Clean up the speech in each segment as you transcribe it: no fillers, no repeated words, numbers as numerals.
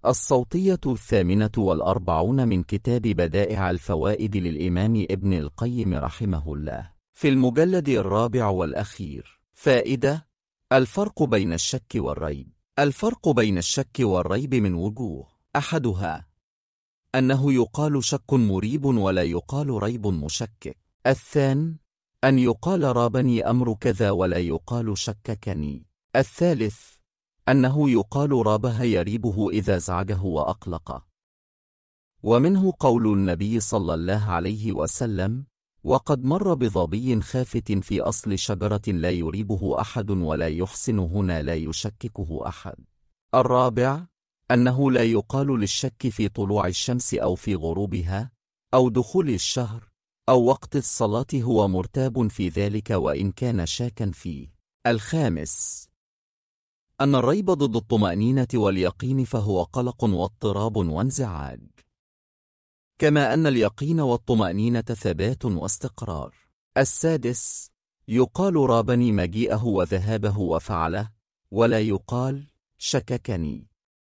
الصوتية 48 من كتاب بدائع الفوائد للإمام ابن القيم رحمه الله، في المجلد الرابع والأخير. فائدة: الفرق بين الشك والريب. الفرق بين الشك والريب من وجوه: أحدها أنه يقال شك مريب ولا يقال ريب مشكك. الثاني أن يقال رابني أمر كذا ولا يقال شككني. الثالث أنه يقال رابه يريبه إذا زعجه وأقلقه. ومنه قول النبي صلى الله عليه وسلم: وقد مر بظبي خافت في أصل شجرة لا يريبه أحد ولا يحسن هنا لا يشككه أحد. الرابع أنه لا يقال للشك في طلوع الشمس أو في غروبها أو دخول الشهر أو وقت الصلاة هو مرتاب في ذلك وإن كان شاكا فيه. الخامس أن الريب ضد الطمأنينة واليقين، فهو قلق واضطراب وانزعاج، كما أن اليقين والطمأنينة ثبات واستقرار. السادس يقال رابني مجيئه وذهابه وفعله ولا يقال شككني،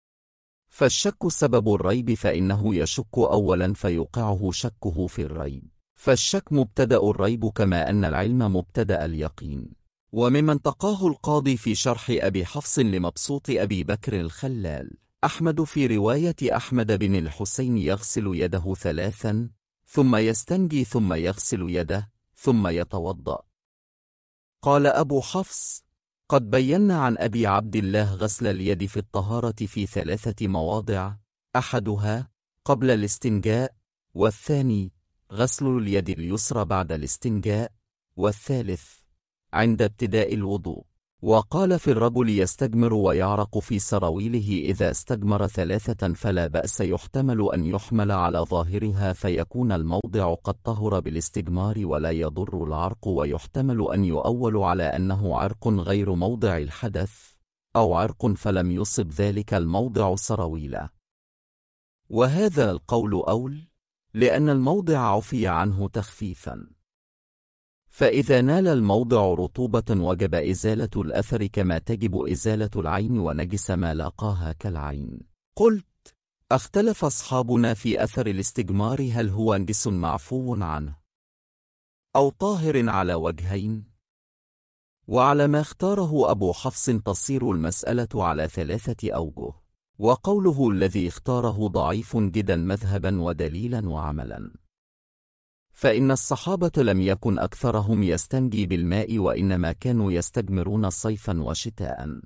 فالشك سبب الريب، فإنه يشك أولا فيوقعه شكه في الريب، فالشك مبتدأ الريب كما أن العلم مبتدأ اليقين. وممن تقاه القاضي في شرح أبي حفص لمبسوط أبي بكر الخلال أحمد في رواية أحمد بن الحسين: يغسل يده 3 ثم يستنجي ثم يغسل يده ثم يتوضأ. قال أبو حفص: قد بينا عن أبي عبد الله غسل اليد في الطهارة في 3 مواضع: أحدها قبل الاستنجاء، والثاني غسل اليد اليسرى بعد الاستنجاء، والثالث عند ابتداء الوضوء. وقال في الرجل يستجمر ويعرق في سراويله: إذا استجمر 3 فلا بأس، يحتمل أن يحمل على ظاهرها فيكون الموضع قد طهر بالاستجمار ولا يضر العرق، ويحتمل أن يؤول على أنه عرق غير موضع الحدث أو عرق فلم يصب ذلك الموضع سراويلا. وهذا القول أول، لأن الموضع عفي عنه تخفيفا، فإذا نال الموضع رطوبة وجب إزالة الأثر كما تجب إزالة العين ونجس ما لاقاها كالعين. قلت: اختلف أصحابنا في أثر الاستجمار، هل هو نجس معفو عنه أو طاهر على وجهين؟ وعلى ما اختاره أبو حفص تصير المسألة على 3 أوجه، وقوله الذي اختاره ضعيف جدا مذهبا ودليلا وعملا، فإن الصحابة لم يكن أكثرهم يستنجي بالماء، وإنما كانوا يستجمرون صيفا وشتاء،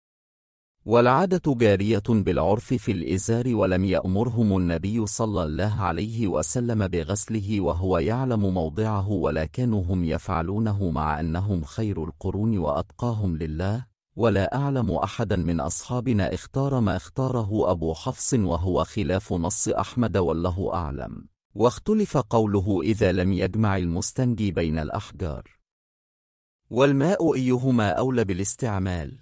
والعادة جارية بالعرف في الإزار، ولم يأمرهم النبي صلى الله عليه وسلم بغسله وهو يعلم موضعه، ولا كانوا هم يفعلونه مع أنهم خير القرون وأتقاهم لله. ولا أعلم أحدا من أصحابنا اختار ما اختاره أبو حفص، وهو خلاف نص أحمد والله أعلم. واختلف قوله إذا لم يجمع المستنجي بين الأحجار والماء أيهما أولى بالاستعمال،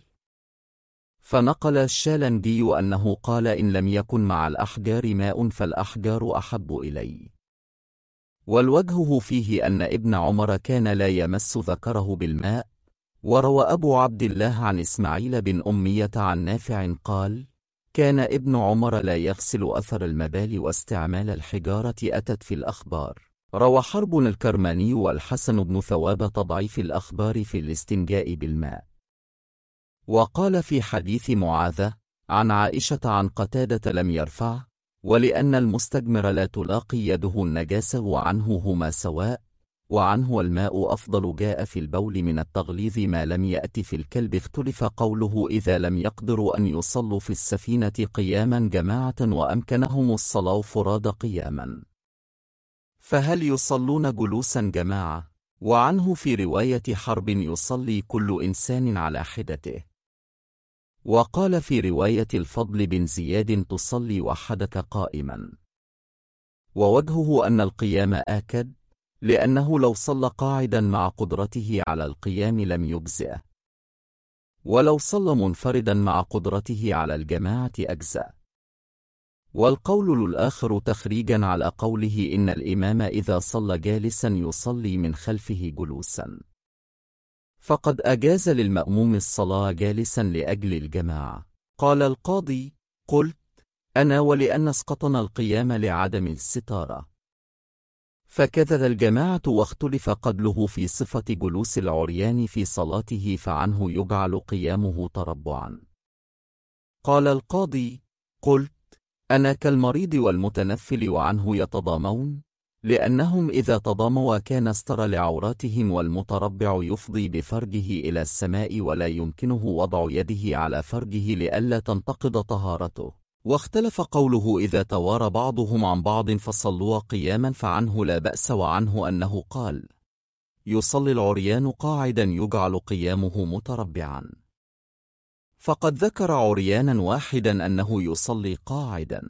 فنقل الشالنجي أنه قال إن لم يكن مع الأحجار ماء فالأحجار أحب إلي. والوجه فيه أن ابن عمر كان لا يمس ذكره بالماء. وروى أبو عبد الله عن إسماعيل بن أمية عن نافع قال: كان ابن عمر لا يغسل أثر المبال واستعمال الحجارة، أتت في الأخبار. روى حرب الكرماني والحسن بن ثواب تضعيف الأخبار في الاستنجاء بالماء. وقال في حديث معاذة عن عائشة عن قتادة لم يرفع، ولأن المستجمر لا تلاقي يده النجاسة، وعنه هما سواء، وعنه الماء أفضل، جاء في البول من التغليظ ما لم يأت في الكلب. اختلف قوله إذا لم يقدروا أن يصلوا في السفينة قياما جماعة وأمكنهم الصلاة فراد قياما، فهل يصلون جلوسا جماعة؟ وعنه في رواية حرب يصلي كل إنسان على حدته. وقال في رواية الفضل بن زياد تصلي وحدك قائما. ووجهه أن القيام آكد، لأنه لو صلى قاعدا مع قدرته على القيام لم يجزئه، ولو صلى منفردا مع قدرته على الجماعة أجزأ. والقول الآخر تخريجا على قوله إن الإمام إذا صلى جالسا يصلي من خلفه جلوسا، فقد أجاز للمأموم الصلاة جالسا لأجل الجماعة. قال القاضي: قلت: أنا ولأن اسقطنا القيام لعدم الستارة. فكذب الجماعة واختلف قبله في صفة جلوس العريان في صلاته، فعنه يجعل قيامه تربعا. قال القاضي: قلت: أنا كالمريض والمتنفل وعنه يتضامون، لأنهم إذا تضاموا كان استر لعوراتهم، والمتربع يفضي بفرجه إلى السماء ولا يمكنه وضع يده على فرجه لئلا تنتقض طهارته. واختلف قوله إذا توارى بعضهم عن بعض فصلوا قياما، فعنه لا بأس، وعنه أنه قال: يصلي العريان قاعدا يجعل قيامه متربعا. فقد ذكر عريانا واحدا أنه يصلي قاعدا،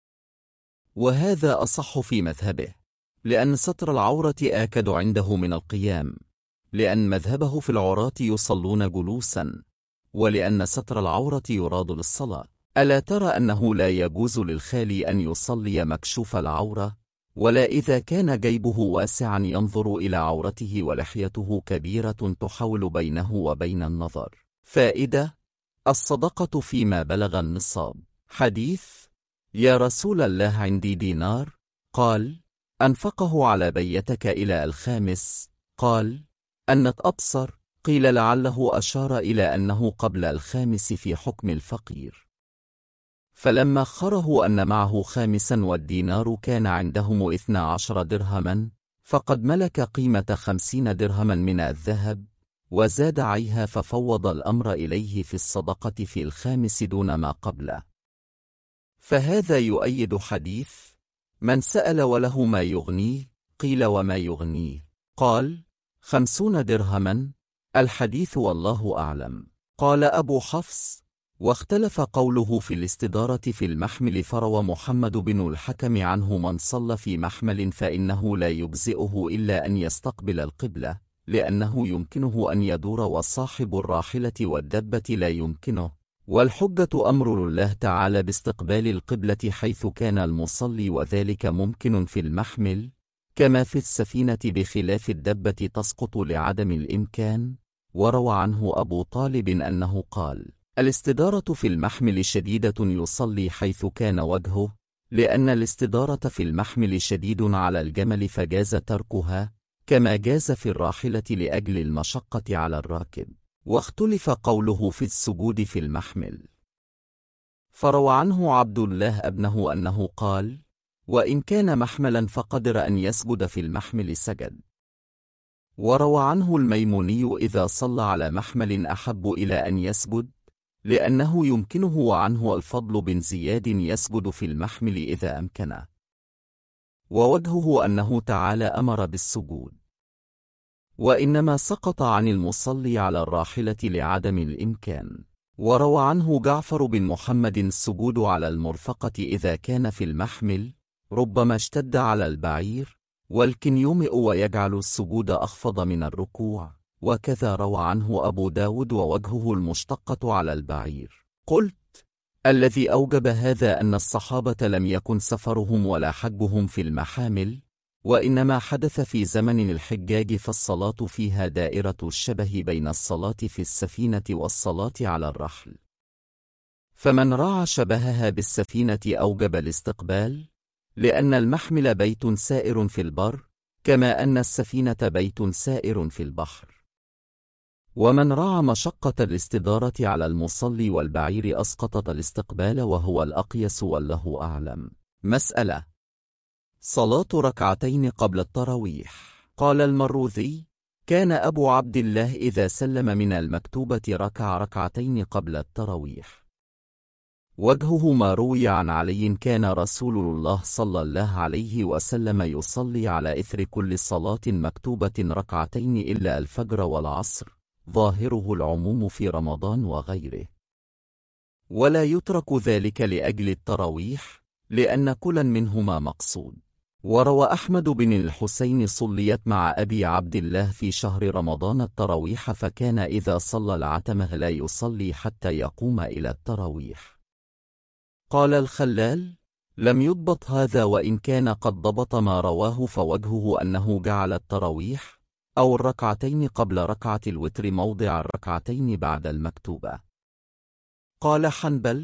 وهذا أصح في مذهبه، لأن ستر العورة آكد عنده من القيام، لأن مذهبه في العراة يصلون جلوسا، ولأن ستر العورة يراد للصلاة. ألا ترى أنه لا يجوز للخالي أن يصلي مكشوف العورة، ولا إذا كان جيبه واسعا ينظر إلى عورته ولحيته كبيرة تحول بينه وبين النظر. فائدة: الصدقة فيما بلغ النصاب. حديث: يا رسول الله عندي دينار. قال: أنفقه على بيتك إلى الخامس. قال: أنت أبصر. قيل: لعله أشار إلى أنه قبل الخامس في حكم الفقير. فلما خره أن معه خامسا والدينار كان عندهم 12 درهما، فقد ملك قيمة 50 درهما من الذهب، وزاد عليها، ففوض الأمر إليه في الصدقة في الخامس دون ما قبله. فهذا يؤيد حديث: من سأل وله ما يغنيه. قيل: وما يغنيه؟ قال: 50 درهما. الحديث والله أعلم. قال أبو حفص: واختلف قوله في الاستدارة في المحمل، فروى محمد بن الحكم عنه: من صلى في محمل فإنه لا يجزئه إلا أن يستقبل القبلة، لأنه يمكنه أن يدور، وصاحب الراحلة والدبة لا يمكنه. والحجة أمر الله تعالى باستقبال القبلة حيث كان المصلي، وذلك ممكن في المحمل كما في السفينة، بخلاف الدبة تسقط لعدم الإمكان. وروى عنه أبو طالب أنه قال: الاستدارة في المحمل شديدة، يصلي حيث كان وجهه، لأن الاستدارة في المحمل شديد على الجمل، فجاز تركها كما جاز في الراحلة لأجل المشقة على الراكب. واختلف قوله في السجود في المحمل، فروى عنه عبد الله ابنه أنه قال: وإن كان محملا فقدر أن يسجد في المحمل سجد. وروى عنه الميموني: إذا صلى على محمل أحب إلى أن يسجد، لأنه يمكنه. وعنه الفضل بن زياد: يسجد في المحمل إذا أمكنه. ووجهه أنه تعالى أمر بالسجود، وإنما سقط عن المصلي على الراحلة لعدم الإمكان. وروى عنه جعفر بن محمد: السجود على المرفقة إذا كان في المحمل ربما اشتد على البعير، ولكن يومئ ويجعل السجود أخفض من الركوع. وكذا روى عنه أبو داود: ووجهه المشتقة على البعير. قلت: الذي أوجب هذا أن الصحابة لم يكن سفرهم ولا حجهم في المحامل، وإنما حدث في زمن الحجاج، فالصلاة فيها دائرة الشبه بين الصلاة في السفينة والصلاة على الرحل. فمن راعى شبهها بالسفينة أوجب الاستقبال، لأن المحمل بيت سائر في البر، كما أن السفينة بيت سائر في البحر. ومن راعى مشقة الاستدارة على المصلي والبعير أسقطت الاستقبال، وهو الأقيس والله أعلم. مسألة: صلاة ركعتين قبل التراويح. قال المروذي: كان أبو عبد الله إذا سلم من المكتوبة ركع ركعتين قبل التراويح. وجهه ما روي عن علي: كان رسول الله صلى الله عليه وسلم يصلي على إثر كل صلاة مكتوبة ركعتين إلا الفجر والعصر، ظاهره العموم في رمضان وغيره، ولا يترك ذلك لأجل التراويح، لأن كلا منهما مقصود. وروى أحمد بن الحسين: صليت مع أبي عبد الله في شهر رمضان التراويح، فكان إذا صلى العتمة لا يصلي حتى يقوم إلى التراويح. قال الخلال: لم يضبط هذا، وإن كان قد ضبط ما رواه، فوجهه أنه جعل التراويح أو الركعتين قبل ركعة الوتر موضع الركعتين بعد المكتوبة. قال حنبل: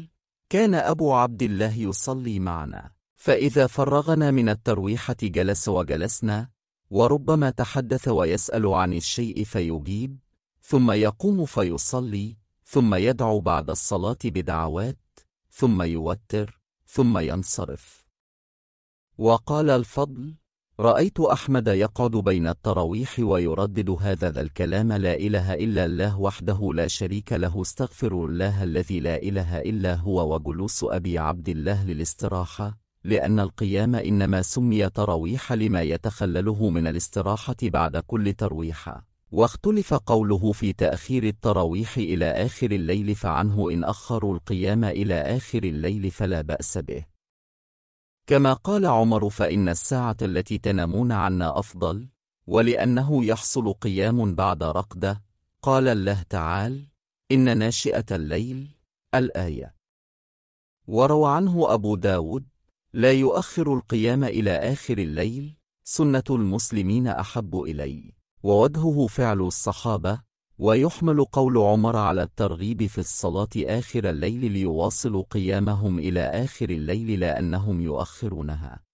كان أبو عبد الله يصلي معنا، فإذا فرغنا من الترويحة جلس وجلسنا، وربما تحدث ويسأل عن الشيء فيجيب، ثم يقوم فيصلي، ثم يدعو بعد الصلاة بدعوات، ثم يوتر، ثم ينصرف. وقال الفضل: رأيت أحمد يقعد بين التراويح ويردد هذا الكلام: لا إله إلا الله وحده لا شريك له، استغفر الله الذي لا إله إلا هو. وجلوس أبي عبد الله للاستراحة، لأن القيام إنما سمي تراويح لما يتخلله من الاستراحة بعد كل ترويحة. واختلف قوله في تأخير التراويح إلى آخر الليل، فعنه إن أخروا القيام إلى آخر الليل فلا بأس به. كما قال عمر: فإن الساعة التي تنامون عنا أفضل، ولأنه يحصل قيام بعد رقدة. قال الله تعالى: إن ناشئة الليل، الآية. وروى عنه أبو داود: لا يؤخر القيام إلى آخر الليل، سنة المسلمين أحب إلي. ووجهه فعل الصحابة، ويحمل قول عمر على الترغيب في الصلاة آخر الليل ليواصلوا قيامهم إلى آخر الليل، لا أنهم يؤخرونها.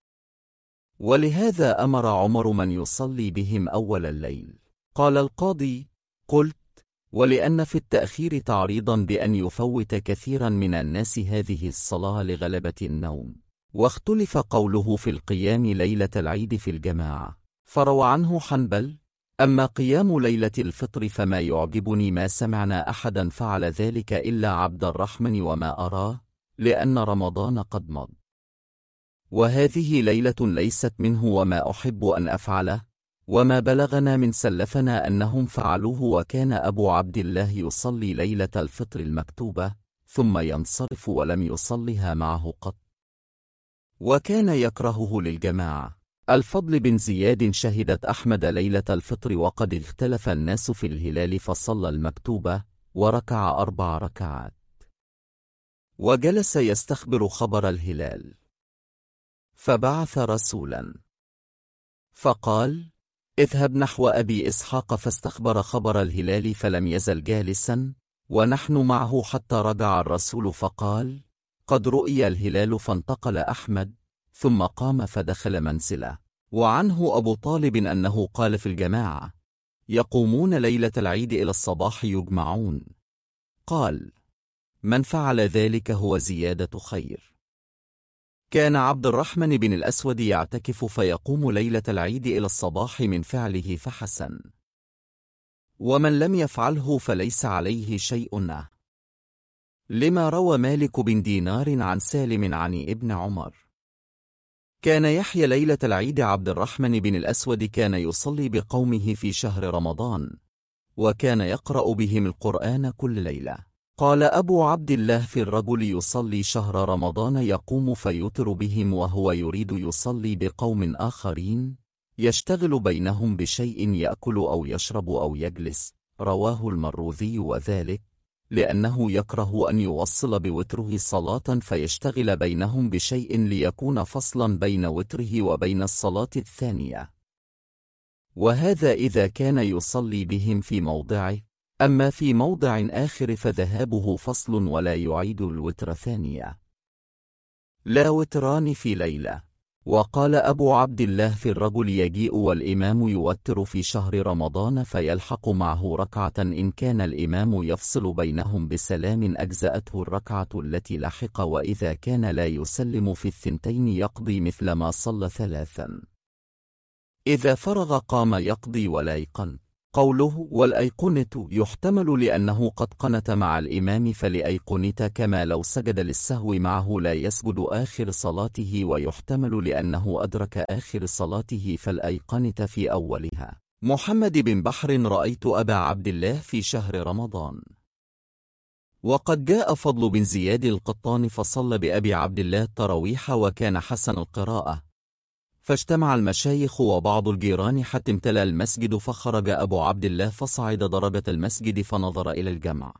ولهذا أمر عمر من يصلي بهم أول الليل. قال القاضي: قلت: ولأن في التأخير تعريضا بأن يفوت كثيرا من الناس هذه الصلاة لغلبة النوم. واختلف قوله في القيام ليلة العيد في الجماعة، فروى عنه حنبل: أما قيام ليلة الفطر فما يعجبني ما سمعنا أحدا فعل ذلك إلا عبد الرحمن، وما أراه، لأن رمضان قد مضى، وهذه ليلة ليست منه، وما أحب أن أفعله، وما بلغنا من سلفنا أنهم فعلوه. وكان أبو عبد الله يصلي ليلة الفطر المكتوبة ثم ينصرف ولم يصلها معه قط، وكان يكرهه للجماعة. الفضل بن زياد: شهدت أحمد ليلة الفطر وقد اختلف الناس في الهلال، فصلى المكتوبة وركع 4 ركعات، وجلس يستخبر خبر الهلال، فبعث رسولا فقال: اذهب نحو أبي إسحاق فاستخبر خبر الهلال، فلم يزل جالسا ونحن معه حتى رجع الرسول فقال: قد رؤي الهلال. فانتقل أحمد ثم قام فدخل منزله. وعنه أبو طالب أنه قال في الجماعة: يقومون ليلة العيد إلى الصباح يجمعون. قال: من فعل ذلك هو زيادة خير. كان عبد الرحمن بن الأسود يعتكف فيقوم ليلة العيد إلى الصباح من فعله فحسن، ومن لم يفعله فليس عليه شيء، لما روى مالك بن دينار عن سالم عن ابن عمر: كان يحيى ليلة العيد عبد الرحمن بن الأسود كان يصلي بقومه في شهر رمضان، وكان يقرأ بهم القرآن كل ليلة. قال أبو عبد الله: في الرجل يصلي شهر رمضان يقوم فيوتر بهم وهو يريد يصلي بقوم آخرين، يشتغل بينهم بشيء يأكل أو يشرب أو يجلس. رواه المروذي. وذلك لأنه يكره أن يوصل بوتره صلاة فيشتغل بينهم بشيء ليكون فصلا بين وتره وبين الصلاة الثانية، وهذا إذا كان يصلي بهم في موضعه. أما في موضع آخر فذهابه فصل ولا يعيد الوتر ثانية. لا وتران في ليلة. وقال أبو عبد الله: في الرجل يجيء والإمام يوتر في شهر رمضان فيلحق معه ركعة، إن كان الإمام يفصل بينهم بسلام أجزأته الركعة التي لحق، وإذا كان لا يسلم في الثنتين يقضي مثل ما صلى 3. إذا فرغ قام يقضي ولا يقن. قوله والأيقنة يحتمل لأنه قد قنت مع الإمام فلأيقنت، كما لو سجد للسهو معه لا يسجد آخر صلاته، ويحتمل لأنه أدرك آخر صلاته فالأيقنت في أولها. محمد بن بحر: رأيت أبا عبد الله في شهر رمضان. وقد جاء فضل بن زياد القطان فصلى بأبي عبد الله التراويح وكان حسن القراءة، فاجتمع المشايخ وبعض الجيران حتى امتلأ المسجد، فخرج أبو عبد الله فصعد ضربة المسجد فنظر إلى الجمع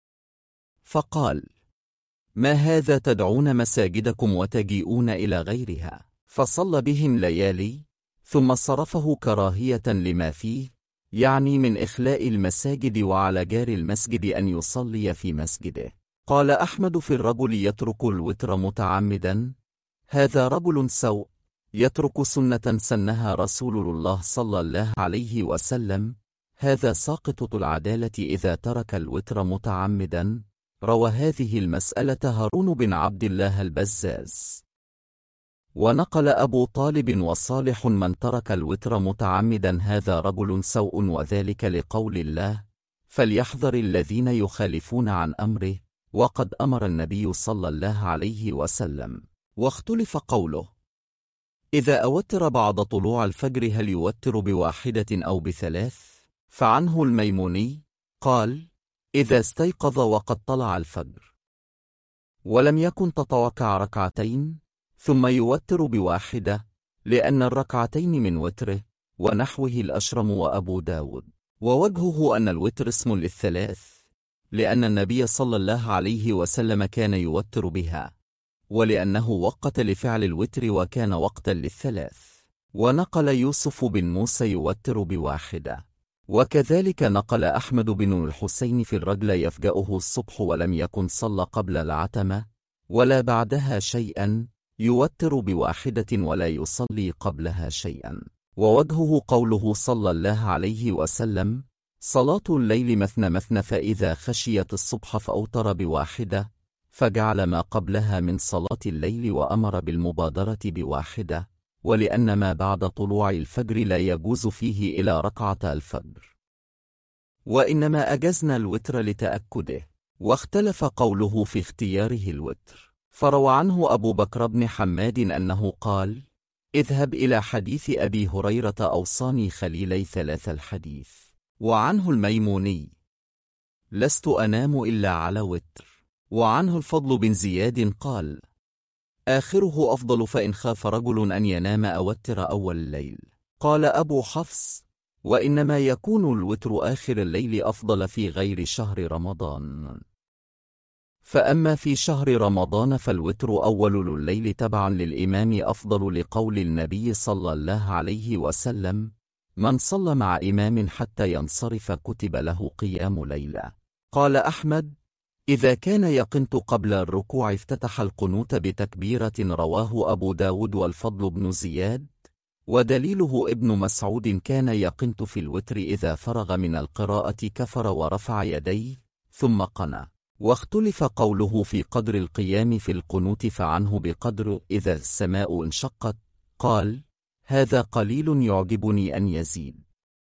فقال: ما هذا تدعون مساجدكم وتجيئون إلى غيرها؟ فصلى بهم ليالي ثم صرفه كراهية لما فيه، يعني من إخلاء المساجد، وعلى جار المسجد أن يصلي في مسجده. قال أحمد في الرجل يترك الوتر متعمدا: هذا رجل سوء يترك سنة سنها رسول الله صلى الله عليه وسلم، هذا ساقط العدالة إذا ترك الوتر متعمدا. روى هذه المسألة هارون بن عبد الله البزاز. ونقل أبو طالب وصالح: من ترك الوتر متعمدا هذا رجل سوء، وذلك لقول الله: فليحذر الذين يخالفون عن أمره، وقد أمر النبي صلى الله عليه وسلم. واختلف قوله: إذا أوتر بعد طلوع الفجر هل يوتر بواحدة أو بثلاث؟ فعنه الميموني قال: إذا استيقظ وقد طلع الفجر ولم يكن تتوقع ركعتين ثم يوتر بواحدة، لأن الركعتين من وتره، ونحوه الأشرم وأبو داود. ووجهه أن الوتر اسم للثلاث، لأن النبي صلى الله عليه وسلم كان يوتر بها، ولأنه وقت لفعل الوتر وكان وقتا للثلاث. ونقل يوسف بن موسى يوتر بواحدة. وكذلك نقل أحمد بن الحسين في الرجل يفجأه الصبح ولم يكن صلى قبل العتمة ولا بعدها شيئا، يوتر بواحدة ولا يصلي قبلها شيئا. ووجهه قوله صلى الله عليه وسلم: صلاة الليل مثنى مثنى، فإذا خشيت الصبح فأوتر بواحدة، فجعل ما قبلها من صلاة الليل وأمر بالمبادرة بواحدة، ولأن ما بعد طلوع الفجر لا يجوز فيه إلى ركعة الفجر، وإنما أجزنا الوتر لتأكده. واختلف قوله في اختياره الوتر، فروى عنه أبو بكر بن حماد أنه قال: اذهب إلى حديث أبي هريرة أوصاني خليلي ثلاث الحديث. وعنه الميموني: لست أنام إلا على وتر. وعنه الفضل بن زياد قال: آخره أفضل، فإن خاف رجل أن ينام أوتر أول الليل. قال أبو حفص: وإنما يكون الوتر آخر الليل أفضل في غير شهر رمضان، فأما في شهر رمضان فالوتر أول الليل تبعا للإمام أفضل، لقول النبي صلى الله عليه وسلم: من صلى مع إمام حتى ينصرف كتب له قيام ليلة. قال أحمد: إذا كان يقنت قبل الركوع افتتح القنوت بتكبيرة، رواه أبو داود والفضل بن زياد. ودليله ابن مسعود: كان يقنت في الوتر إذا فرغ من القراءة كفر ورفع يديه ثم قنى. واختلف قوله في قدر القيام في القنوت، فعنه بقدر إذا السماء انشقت، قال: هذا قليل يعجبني أن يزيد.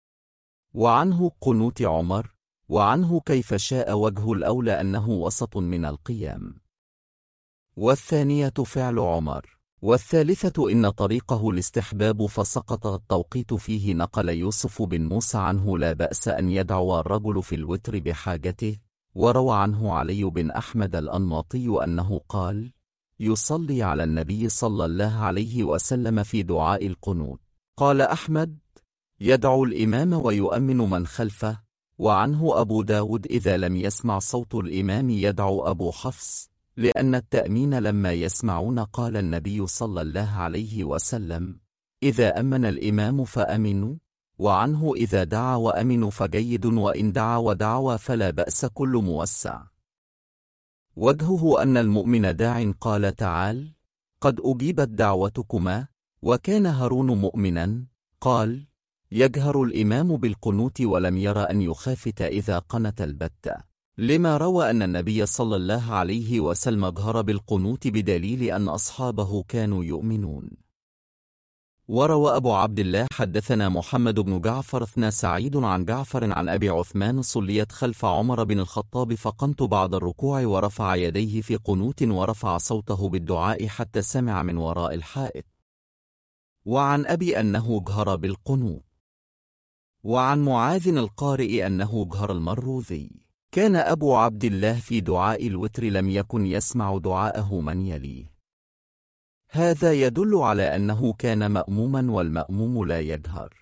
وعنه قنوت عمر. وعنه كيف شاء، وجه الأولى أنه وسط من القيام، والثانية فعل عمر، والثالثة إن طريقه الاستحباب فسقط التوقيت فيه. نقل يوسف بن موسى عنه: لا بأس أن يدعو الرجل في الوتر بحاجته. وروى عنه علي بن أحمد الأنماطي أنه قال: يصلي على النبي صلى الله عليه وسلم في دعاء القنوت. قال أحمد: يدعو الإمام ويؤمن من خلفه. وعنه أبو داود: إذا لم يسمع صوت الإمام يدعو أبو حفص، لأن التأمين لما يسمعون. قال النبي صلى الله عليه وسلم: إذا أمن الإمام فأمنوا. وعنه: إذا دعا وأمنوا فجيد، وإن دعا ودعوا فلا بأس، كل موسع. وجهه أن المؤمن داع، قال تعالى: قد أجيبت دعوتكما. وكان هارون مؤمنا. قال: يجهر الإمام بالقنوت ولم ير أن يخافت إذا قنت البتة، لما روى أن النبي صلى الله عليه وسلم جهر بالقنوت بدليل أن أصحابه كانوا يؤمنون. وروى أبو عبد الله حدثنا محمد بن جعفر اثنى سعيد عن جعفر عن أبي عثمان: صليت خلف عمر بن الخطاب فقمت بعد الركوع ورفع يديه في قنوت ورفع صوته بالدعاء حتى سمع من وراء الحائط. وعن أبي أنه جهر بالقنوت. وعن معاذ القارئ أنه جهر المروذي. كان أبو عبد الله في دعاء الوتر لم يكن يسمع دعاءه من يليه. هذا يدل على أنه كان مأموما، والمأموم لا يجهر.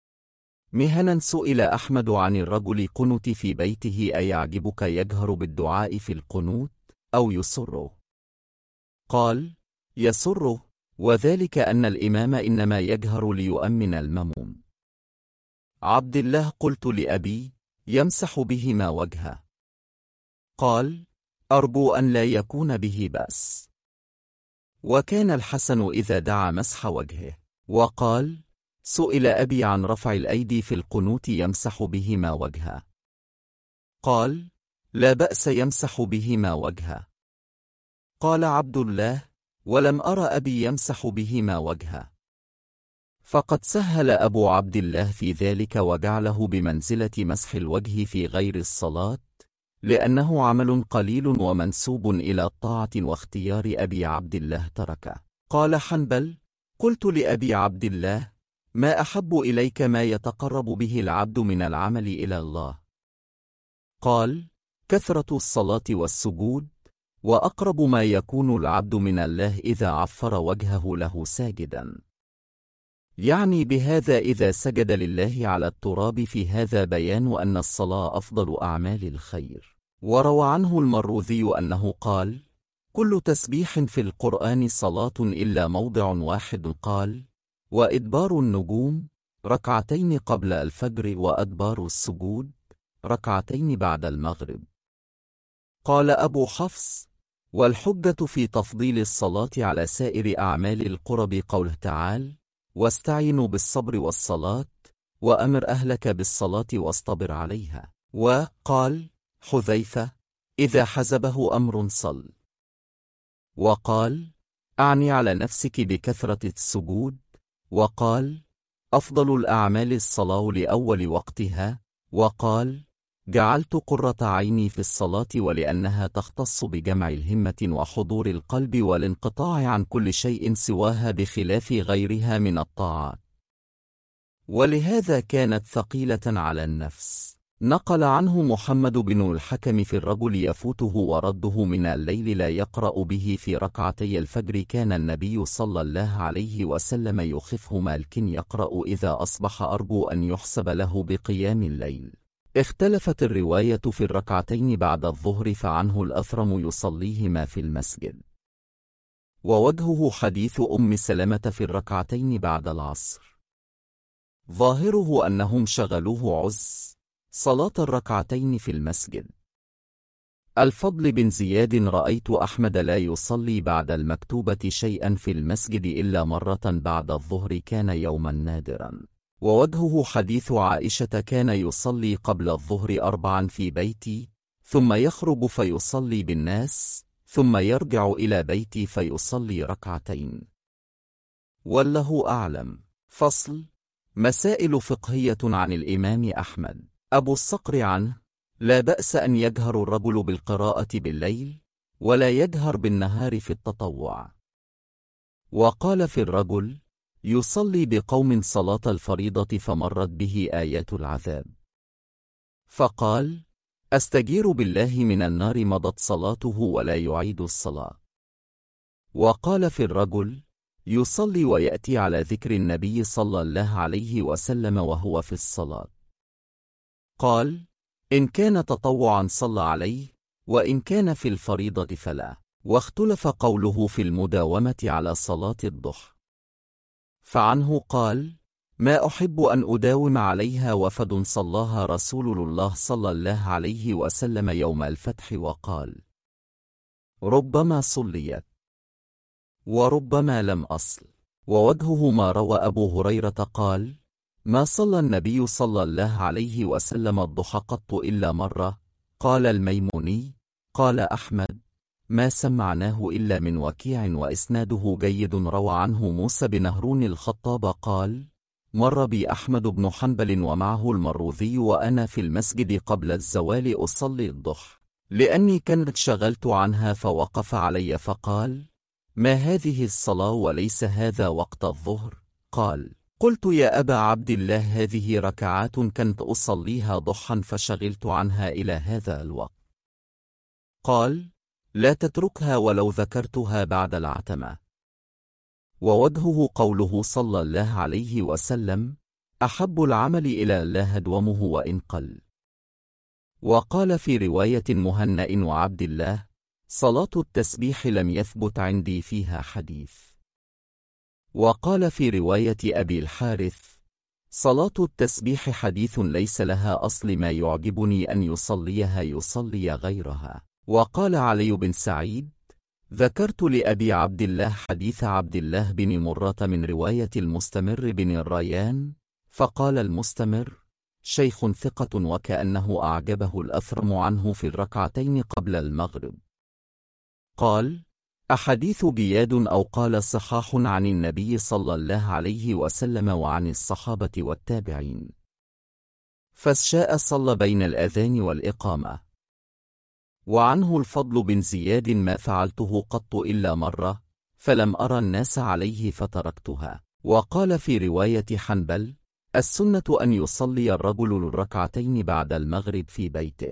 مهنا سئل أحمد عن الرجل قنت في بيته: أيعجبك يجهر بالدعاء في القنوت أو يسره؟ قال: يسره، وذلك أن الإمام إنما يجهر ليؤمن المأموم. عبد الله: قلت لأبي: يمسح بهما وجهه؟ قال: أرجو أن لا يكون به بأس. وكان الحسن إذا دعا مسح وجهه. وقال: سئل أبي عن رفع الأيدي في القنوت يمسح بهما وجهه. قال: لا بأس يمسح بهما وجهه. قال عبد الله: ولم أر أبي يمسح بهما وجهه. فقد سهل أبو عبد الله في ذلك وجعله بمنزلة مسح الوجه في غير الصلاة، لأنه عمل قليل ومنسوب إلى الطاعة، واختيار أبي عبد الله تركه. قال حنبل: قلت لأبي عبد الله: ما أحب إليك ما يتقرب به العبد من العمل إلى الله؟ قال: كثرة الصلاة والسجود، وأقرب ما يكون العبد من الله إذا عفر وجهه له ساجدا. يعني بهذا إذا سجد لله على التراب، في هذا بيان أن الصلاة أفضل أعمال الخير. وروى عنه المروذي أنه قال: كل تسبيح في القرآن صلاة إلا موضع واحد. قال: وإدبار النجوم ركعتين قبل الفجر، وأدبار السجود ركعتين بعد المغرب. قال أبو حفص: والحجة في تفضيل الصلاة على سائر أعمال القرب قوله تعالى: واستعينوا بالصبر والصلاة، وأمر أهلك بالصلاة واصطبر عليها. وقال حذيفة: إذا حزبه أمر صل. وقال: أعني على نفسك بكثرة السجود. وقال: أفضل الأعمال الصلاة لأول وقتها. وقال: جعلت قرة عيني في الصلاة، ولأنها تختص بجمع الهمة وحضور القلب والانقطاع عن كل شيء سواها بخلاف غيرها من الطاعات، ولهذا كانت ثقيلة على النفس. نقل عنه محمد بن الحكم في الرجل يفوته ورده من الليل لا يقرأ به في ركعتي الفجر، كان النبي صلى الله عليه وسلم يخفه مالك يقرأ إذا أصبح أرجو أن يحسب له بقيام الليل. اختلفت الرواية في الركعتين بعد الظهر، فعنه الأثرم يصليهما في المسجد، ووجهه حديث أم سلمة في الركعتين بعد العصر، ظاهره أنهم شغلوه صلاة الركعتين في المسجد. الفضل بن زياد: رأيت أحمد لا يصلي بعد المكتوبة شيئا في المسجد إلا مرة بعد الظهر، كان يوما نادرا. ووجهه حديث عائشة: كان يصلي قبل الظهر 4 في بيتي، ثم يخرج فيصلي بالناس، ثم يرجع إلى بيتي فيصلي ركعتين. والله أعلم. فصل: مسائل فقهية عن الإمام أحمد. أبو الصقر عنه: لا بأس أن يجهر الرجل بالقراءة بالليل، ولا يجهر بالنهار في التطوع. وقال في الرجل: يصلي بقوم صلاة الفريضة فمرت به آيات العذاب، فقال: أستجير بالله من النار، مضت صلاته ولا يعيد الصلاة. وقال في الرجل: يصلي ويأتي على ذكر النبي صلى الله عليه وسلم وهو في الصلاة. قال: إن كان تطوعا صلى عليه، وإن كان في الفريضة فلا. واختلف قوله في المداومة على صلاة الضحى، فعنه قال: ما أحب أن أداوم عليها وفد صلاها رسول الله صلى الله عليه وسلم يوم الفتح. وقال: ربما صليت وربما لم أصل. ووجهه ما روى أبو هريرة قال: ما صلى النبي صلى الله عليه وسلم الضحى قط إلا مرة. قال الميموني: قال أحمد: ما سمعناه إلا من وكيع وإسناده جيد. روى عنه موسى بن هارون الخطاب قال: مر بي أحمد بن حنبل ومعه المروذي وأنا في المسجد قبل الزوال أصلي الضحى، لأني كنت شغلت عنها، فوقف علي فقال: ما هذه الصلاة وليس هذا وقت الظهر؟ قال: قلت يا أبا عبد الله هذه ركعات كنت أصليها ضحى فشغلت عنها إلى هذا الوقت. قال: لا تتركها ولو ذكرتها بعد العتمة. ووجهه قوله صلى الله عليه وسلم: أحب العمل إلى الله أدومه وإن قل. وقال في رواية مهنأ وعبد الله: صلاة التسبيح لم يثبت عندي فيها حديث. وقال في رواية أبي الحارث: صلاة التسبيح حديث ليس لها أصل، ما يعجبني أن يصليها يصلي غيرها. وقال علي بن سعيد: ذكرت لأبي عبد الله حديث عبد الله بن مرة من رواية المستمر بن الريان، فقال المستمر: شيخ ثقة، وكأنه أعجبه الأثرم عنه في الركعتين قبل المغرب. قال: أحاديث جياد، أو قال صحاح، عن النبي صلى الله عليه وسلم وعن الصحابة والتابعين. فالشاء صلى بين الأذان والإقامة. وعنه الفضل بن زياد: ما فعلته قط إلا مرة، فلم أرى الناس عليه فتركتها. وقال في رواية حنبل: السنة أن يصلي الرجل الركعتين بعد المغرب في بيته.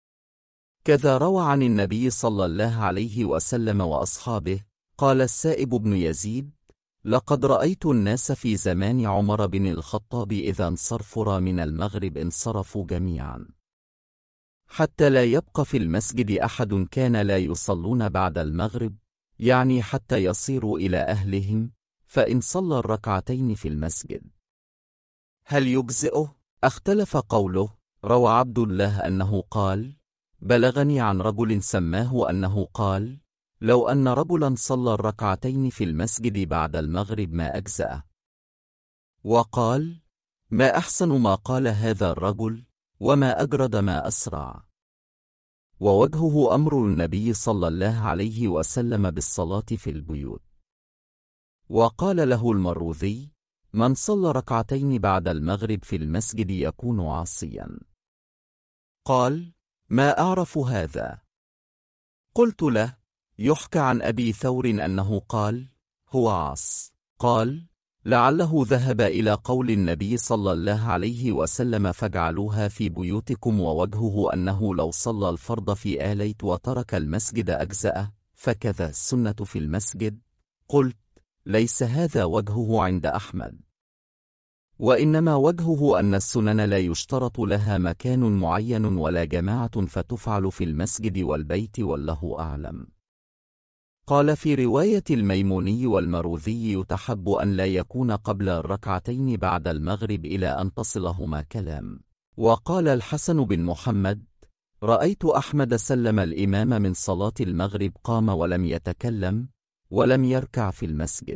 كذا روى عن النبي صلى الله عليه وسلم وأصحابه. قال السائب بن يزيد: لقد رأيت الناس في زمان عمر بن الخطاب إذا انصرفوا من المغرب انصرفوا جميعا، حتى لا يبقى في المسجد أحد كان لا يصلون بعد المغرب، يعني حتى يصيروا إلى أهلهم، فإن صلى الركعتين في المسجد هل يجزئه؟ اختلف قوله. روى عبد الله أنه قال: بلغني عن رجل سماه أنه قال: لو أن رجلا صلى الركعتين في المسجد بعد المغرب ما أجزأه. وقال: ما أحسن ما قال هذا الرجل، وما أجرد ما أسرع. ووجهه أمر النبي صلى الله عليه وسلم بالصلاة في البيوت. وقال له المروذي: من صلى ركعتين بعد المغرب في المسجد يكون عاصيا. قال: ما أعرف هذا. قلت له: يحكى عن أبي ثور أنه قال: هو عاص. قال: لعله ذهب إلى قول النبي صلى الله عليه وسلم فاجعلوها في بيوتكم، ووجهه أنه لو صلى الفرض في آليت وترك المسجد أجزأه، فكذا السنة في المسجد. قلت: ليس هذا وجهه عند أحمد، وإنما وجهه أن السنن لا يشترط لها مكان معين ولا جماعة، فتفعل في المسجد والبيت، والله أعلم. قال في رواية الميموني والمروذي: يتحب أن لا يكون قبل الركعتين بعد المغرب إلى أن تصلهما كلام. وقال الحسن بن محمد: رأيت أحمد سلم الإمام من صلاة المغرب قام ولم يتكلم ولم يركع في المسجد،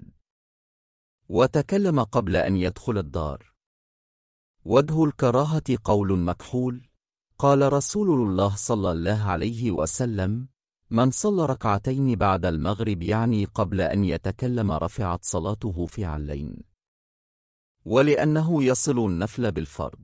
وتكلم قبل أن يدخل الدار. وجه الكراهة قول مكحول. قال رسول الله صلى الله عليه وسلم: من صلى ركعتين بعد المغرب يعني قبل أن يتكلم رفعت صلاته في علين، ولأنه يصل النفل بالفرض.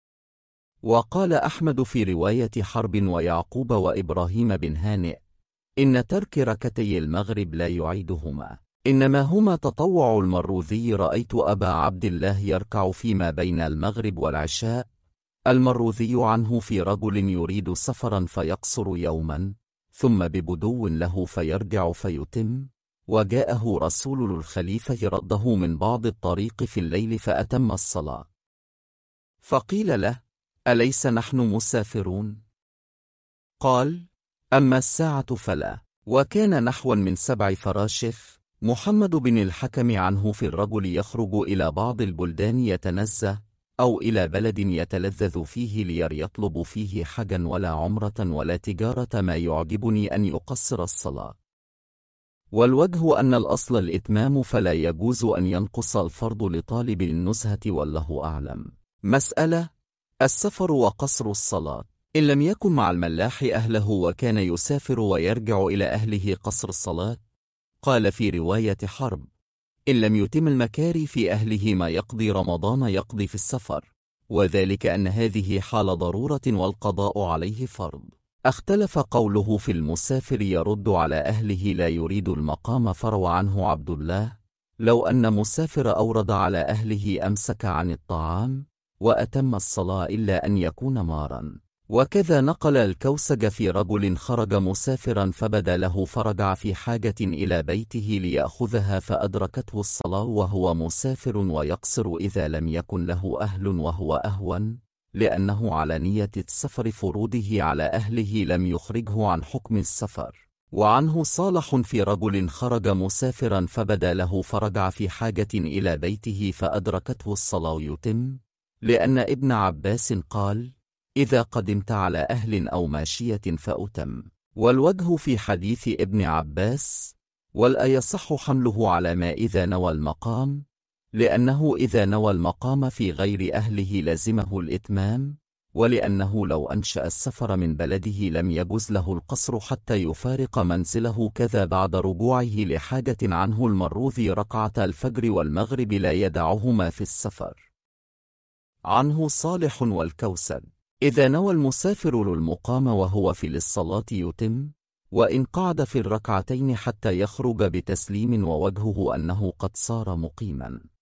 وقال أحمد في رواية حرب ويعقوب وإبراهيم بن هانئ: إن ترك ركعتي المغرب لا يعيدهما، إنما هما تطوع. المروذي: رأيت أبا عبد الله يركع فيما بين المغرب والعشاء. المروذي عنه في رجل يريد سفرا فيقصر يوما، ثم ببدو له فيرجع فيتم، وجاءه رسول الخليفة رده من بعض الطريق في الليل فأتم الصلاة. فقيل له: أليس نحن مسافرون؟ قال: أما الساعة فلا. وكان نحوا من 7 فراشخ. محمد بن الحكم عنه في الرجل يخرج إلى بعض البلدان يتنزه، أو إلى بلد يتلذذ فيه يطلب فيه حجا ولا عمرة ولا تجارة، ما يعجبني أن يقصر الصلاة. والوجه أن الأصل الإتمام، فلا يجوز أن ينقص الفرض لطالب النزهة، والله أعلم. مسألة: السفر وقصر الصلاة. إن لم يكن مع الملاح أهله وكان يسافر ويرجع إلى أهله قصر الصلاة. قال في رواية حرب: إن لم يتم المكاري في أهله ما يقضي رمضان يقضي في السفر، وذلك أن هذه حال ضرورة والقضاء عليه فرض. اختلف قوله في المسافر يرد على أهله لا يريد المقام. فروى عنه عبد الله: لو أن مسافر أورد على أهله أمسك عن الطعام وأتم الصلاة إلا أن يكون مارا. وكذا نقل الكوسج في رجل خرج مسافرا فبدا له فرجع في حاجة إلى بيته ليأخذها فأدركته الصلاة وهو مسافر، ويقصر إذا لم يكن له أهل، وهو أهون، لأنه على نية السفر فروضه على أهله لم يخرجه عن حكم السفر. وعنه صالح في رجل خرج مسافرا فبدا له فرجع في حاجة إلى بيته فأدركته الصلاة يتم، لأن ابن عباس قال: إذا قدمت على أهل أو ماشية فأتم. والوجه في حديث ابن عباس: والأيصح حمله على ما إذا نوى المقام، لأنه إذا نوى المقام في غير أهله لزمه الإتمام، ولأنه لو أنشأ السفر من بلده لم يجز له القصر حتى يفارق منزله، كذا بعد رجوعه لحاجة عنه المروذي ركعة الفجر والمغرب لا يدعهما في السفر. عنه صالح والكوسج: إذا نوى المسافر للمقام وهو في للصلاة يتم، وإن قعد في الركعتين حتى يخرج بتسليم ووجهه أنه قد صار مقيما.